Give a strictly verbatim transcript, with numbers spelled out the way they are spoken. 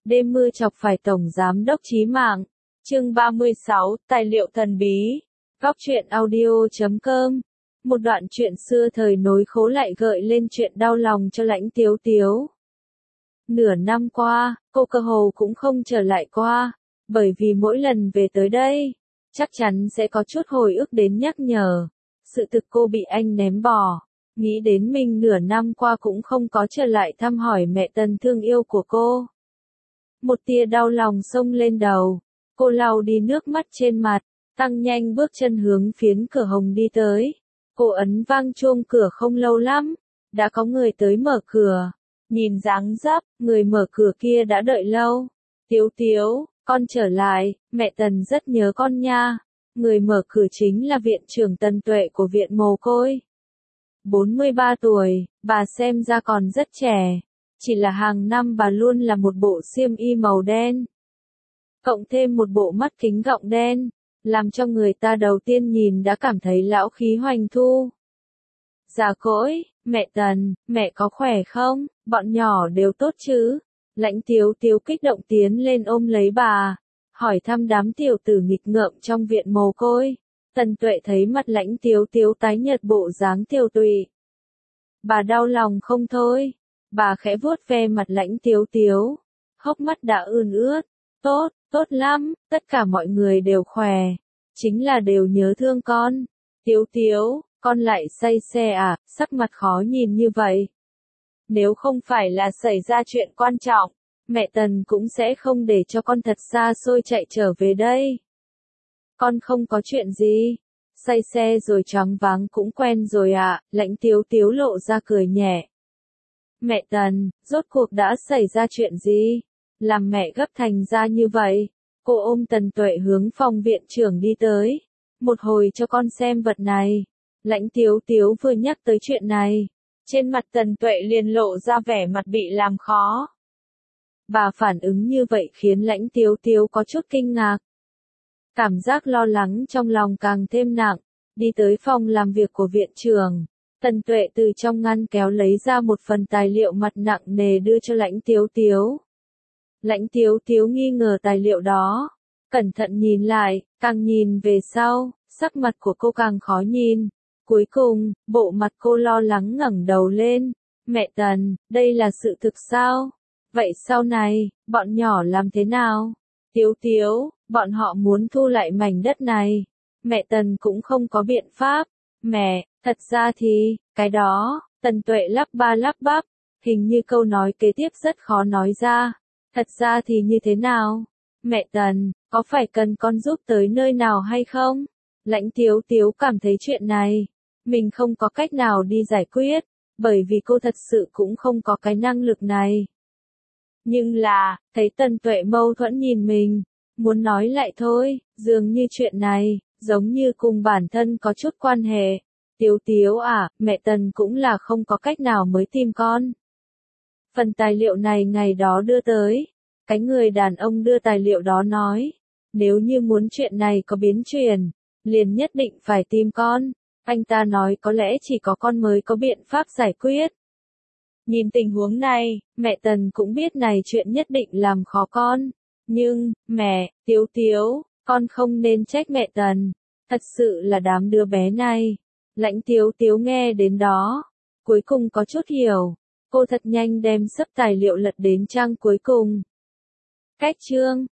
Đêm mưa chọc phải Tổng Giám đốc chí mạng. Chương ba mươi sáu, Tài liệu thần bí. Góc truyện audio chấm com. Một đoạn truyện xưa thời nối khố lại gợi lên chuyện đau lòng cho Lãnh Tiếu Tiếu. Nửa năm qua, cô cơ hồ cũng không trở lại qua, bởi vì mỗi lần về tới đây, chắc chắn sẽ có chút hồi ức đến nhắc nhở. Sự thực cô bị anh ném bỏ, nghĩ đến mình nửa năm qua cũng không có trở lại thăm hỏi mẹ Tần thương yêu của cô. Một tia đau lòng xông lên đầu, cô lau đi nước mắt trên mặt, tăng nhanh bước chân hướng phiến cửa hồng đi tới. Cô ấn vang chuông cửa không lâu lắm, đã có người tới mở cửa. Nhìn dáng dấp, người mở cửa kia đã đợi lâu. Tiếu Tiếu, con trở lại, mẹ Tần rất nhớ con nha. Người mở cửa chính là viện trưởng Tần Tuệ của viện mồ côi. bốn mươi ba tuổi, bà xem ra còn rất trẻ. Chỉ là hàng năm bà luôn là một bộ xiêm y màu đen. Cộng thêm một bộ mắt kính gọng đen, làm cho người ta đầu tiên nhìn đã cảm thấy lão khí hoành thu. Già cỗi, mẹ Tần, mẹ có khỏe không, bọn nhỏ đều tốt chứ? Lãnh Tiếu Tiếu kích động tiến lên ôm lấy bà, hỏi thăm đám tiểu tử nghịch ngợm trong viện mồ côi. Tần Tuệ thấy mặt Lãnh Tiếu Tiếu tái nhợt bộ dáng tiều tụy. Bà đau lòng không thôi, bà khẽ vuốt ve mặt Lãnh Tiếu Tiếu, hốc mắt đã ươn ướt. Tốt, tốt lắm, tất cả mọi người đều khỏe, chính là đều nhớ thương con. Tiếu Tiếu, con lại say xe à, sắc mặt khó nhìn như vậy. Nếu không phải là xảy ra chuyện quan trọng, mẹ Tần cũng sẽ không để cho con thật xa xôi chạy trở về đây. Con không có chuyện gì, say xe rồi choáng váng cũng quen rồi ạ, à. Lãnh Tiếu Tiếu lộ ra cười nhẹ. Mẹ Tần, rốt cuộc đã xảy ra chuyện gì? Làm mẹ gấp thành ra như vậy. Cô ôm Tần Tuệ hướng phòng viện trưởng đi tới. Một hồi cho con xem vật này. Lãnh Tiếu Tiếu vừa nhắc tới chuyện này, trên mặt Tần Tuệ liền lộ ra vẻ mặt bị làm khó. Bà phản ứng như vậy khiến Lãnh Tiếu Tiếu có chút kinh ngạc. Cảm giác lo lắng trong lòng càng thêm nặng. Đi tới phòng làm việc của viện trưởng, Tần Tuệ từ trong ngăn kéo lấy ra một phần tài liệu mặt nặng nề đưa cho Lãnh Tiếu Tiếu. Lãnh Tiếu Tiếu nghi ngờ tài liệu đó, cẩn thận nhìn lại, càng nhìn về sau, sắc mặt của cô càng khó nhìn. Cuối cùng, bộ mặt cô lo lắng ngẩng đầu lên. Mẹ Tần, đây là sự thực sao? Vậy sau này, bọn nhỏ làm thế nào? Tiếu Tiếu, bọn họ muốn thu lại mảnh đất này. Mẹ Tần cũng không có biện pháp. Mẹ, thật ra thì, cái đó, Tần Tuệ lắp ba lắp bắp, hình như câu nói kế tiếp rất khó nói ra. Thật ra thì như thế nào? Mẹ Tần, có phải cần con giúp tới nơi nào hay không? Lãnh Tiếu Tiếu cảm thấy chuyện này, mình không có cách nào đi giải quyết, bởi vì cô thật sự cũng không có cái năng lực này. Nhưng là, thấy Tần Tuệ mâu thuẫn nhìn mình, muốn nói lại thôi, dường như chuyện này, giống như cùng bản thân có chút quan hệ. Tiếu Tiếu à, mẹ Tần cũng là không có cách nào mới tìm con. Phần tài liệu này ngày đó đưa tới, cái người đàn ông đưa tài liệu đó nói, nếu như muốn chuyện này có biến chuyển, liền nhất định phải tìm con. Anh ta nói có lẽ chỉ có con mới có biện pháp giải quyết. Nhìn tình huống này, mẹ Tần cũng biết này chuyện nhất định làm khó con. Nhưng, mẹ, Tiếu Tiếu, con không nên trách mẹ Tần. Thật sự là đám đứa bé này. Lãnh Tiếu Tiếu nghe đến đó, cuối cùng có chút hiểu. Cô thật nhanh đem sấp tài liệu lật đến trang cuối cùng. Cách chương